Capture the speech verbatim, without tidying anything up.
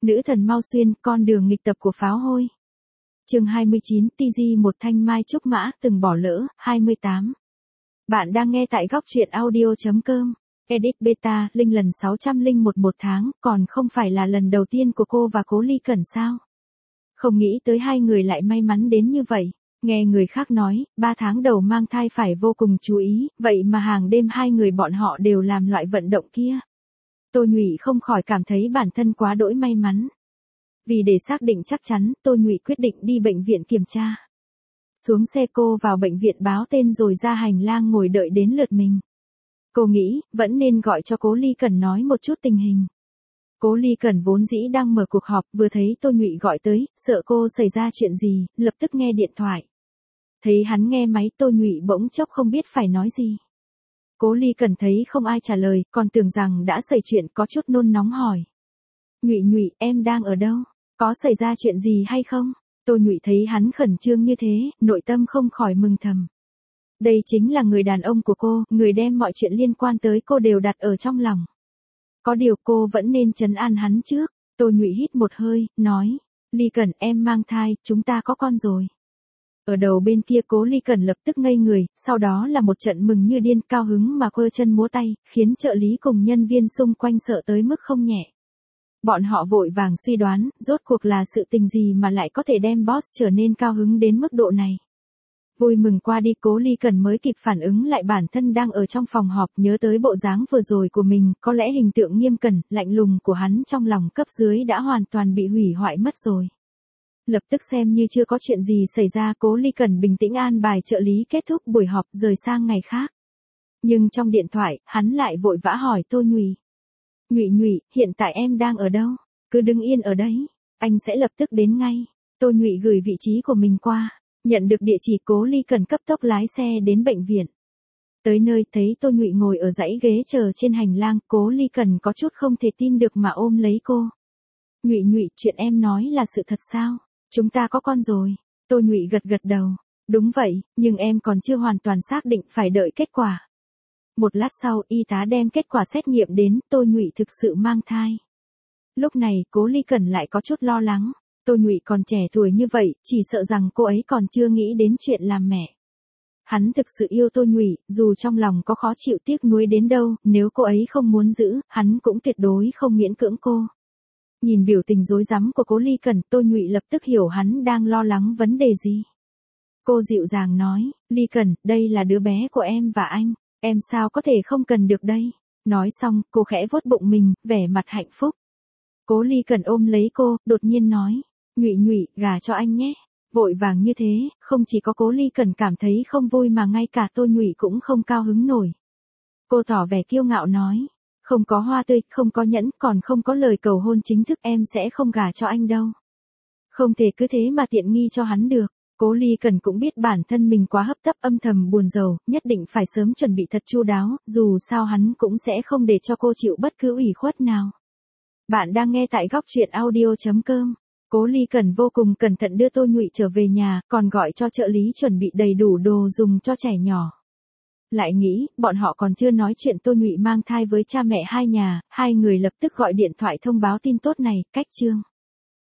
Nữ thần mau xuyên, con đường nghịch tập của pháo hôi. Chương hai mươi chín, tê giê một thanh mai trúc mã, từng bỏ lỡ, hai mươi tám. Bạn đang nghe tại góc truyện audio chấm com. Edit beta, linh lần sáu trăm lẻ một một tháng, còn không phải là lần đầu tiên của cô và Cố Ly Cẩn sao? Không nghĩ tới hai người lại may mắn đến như vậy. Nghe người khác nói, ba tháng đầu mang thai phải vô cùng chú ý, vậy mà hàng đêm hai người bọn họ đều làm loại vận động kia. Tô Nhụy không khỏi cảm thấy bản thân quá đỗi may mắn. Vì để xác định chắc chắn, Tô Nhụy quyết định đi bệnh viện kiểm tra. Xuống xe cô vào bệnh viện báo tên rồi ra hành lang ngồi đợi đến lượt mình. Cô nghĩ, vẫn nên gọi cho Cố Ly Cẩn nói một chút tình hình. Cố Ly Cẩn vốn dĩ đang mở cuộc họp, vừa thấy Tô Nhụy gọi tới, sợ cô xảy ra chuyện gì, lập tức nghe điện thoại. Thấy hắn nghe máy, Tô Nhụy bỗng chốc không biết phải nói gì. Cố Ly Cẩn thấy không ai trả lời, còn tưởng rằng đã xảy chuyện, có chút nôn nóng hỏi. Nhụy Nhụy, em đang ở đâu? Có xảy ra chuyện gì hay không? Tô Nhụy thấy hắn khẩn trương như thế, nội tâm không khỏi mừng thầm. Đây chính là người đàn ông của cô, người đem mọi chuyện liên quan tới cô đều đặt ở trong lòng. Có điều cô vẫn nên trấn an hắn trước. Tô Nhụy hít một hơi, nói. Ly Cẩn, em mang thai, chúng ta có con rồi. Ở đầu bên kia Cố Ly Cẩn lập tức ngây người, sau đó là một trận mừng như điên, cao hứng mà quơ chân múa tay, khiến trợ lý cùng nhân viên xung quanh sợ tới mức không nhẹ. Bọn họ vội vàng suy đoán, rốt cuộc là sự tình gì mà lại có thể đem boss trở nên cao hứng đến mức độ này. Vui mừng qua đi, Cố Ly Cẩn mới kịp phản ứng lại bản thân đang ở trong phòng họp, nhớ tới bộ dáng vừa rồi của mình, có lẽ hình tượng nghiêm cẩn, lạnh lùng của hắn trong lòng cấp dưới đã hoàn toàn bị hủy hoại mất rồi. Lập tức xem như chưa có chuyện gì xảy ra, Cố Ly Cẩn bình tĩnh an bài trợ lý kết thúc buổi họp rời sang ngày khác. Nhưng trong điện thoại, hắn lại vội vã hỏi Tô Nhụy. Nhụy Nhụy, hiện tại em đang ở đâu? Cứ đứng yên ở đấy, anh sẽ lập tức đến ngay. Tô Nhụy gửi vị trí của mình qua, nhận được địa chỉ, Cố Ly Cẩn cấp tốc lái xe đến bệnh viện. Tới nơi thấy Tô Nhụy ngồi ở dãy ghế chờ trên hành lang, Cố Ly Cẩn có chút không thể tin được mà ôm lấy cô. Nhụy Nhụy, chuyện em nói là sự thật sao? Chúng ta có con rồi. Tô Nhụy gật gật đầu. Đúng vậy, nhưng em còn chưa hoàn toàn xác định, phải đợi kết quả. Một lát sau, y tá đem kết quả xét nghiệm đến, Tô Nhụy thực sự mang thai. Lúc này, Cố Ly Cẩn lại có chút lo lắng. Tô Nhụy còn trẻ tuổi như vậy, chỉ sợ rằng cô ấy còn chưa nghĩ đến chuyện làm mẹ. Hắn thực sự yêu Tô Nhụy, dù trong lòng có khó chịu tiếc nuối đến đâu, nếu cô ấy không muốn giữ, hắn cũng tuyệt đối không miễn cưỡng cô. Nhìn biểu tình rối rắm của Cố Ly Cẩn, Tô Nhụy lập tức hiểu hắn đang lo lắng vấn đề gì. Cô dịu dàng nói, Ly Cẩn, đây là đứa bé của em và anh, em sao có thể không cần được đây. Nói xong, cô khẽ vuốt bụng mình, vẻ mặt hạnh phúc. Cố Ly Cẩn ôm lấy cô, đột nhiên nói, Nhụy Nhụy, gả cho anh nhé. Vội vàng như thế, không chỉ có Cố Ly Cẩn cảm thấy không vui mà ngay cả Tô Nhụy cũng không cao hứng nổi. Cô tỏ vẻ kiêu ngạo nói. Không có hoa tươi, không có nhẫn, còn không có lời cầu hôn chính thức, em sẽ không gả cho anh đâu. Không thể cứ thế mà tiện nghi cho hắn được. Cố Ly Cẩn cũng biết bản thân mình quá hấp tấp, âm thầm buồn rầu, nhất định phải sớm chuẩn bị thật chu đáo, dù sao hắn cũng sẽ không để cho cô chịu bất cứ ủy khuất nào. Bạn đang nghe tại góc truyện audio chấm com. Cố Ly Cẩn vô cùng cẩn thận đưa Tô Nhụy trở về nhà, còn gọi cho trợ lý chuẩn bị đầy đủ đồ dùng cho trẻ nhỏ. Lại nghĩ, bọn họ còn chưa nói chuyện Tô Nhụy mang thai với cha mẹ hai nhà, hai người lập tức gọi điện thoại thông báo tin tốt này, cách chương.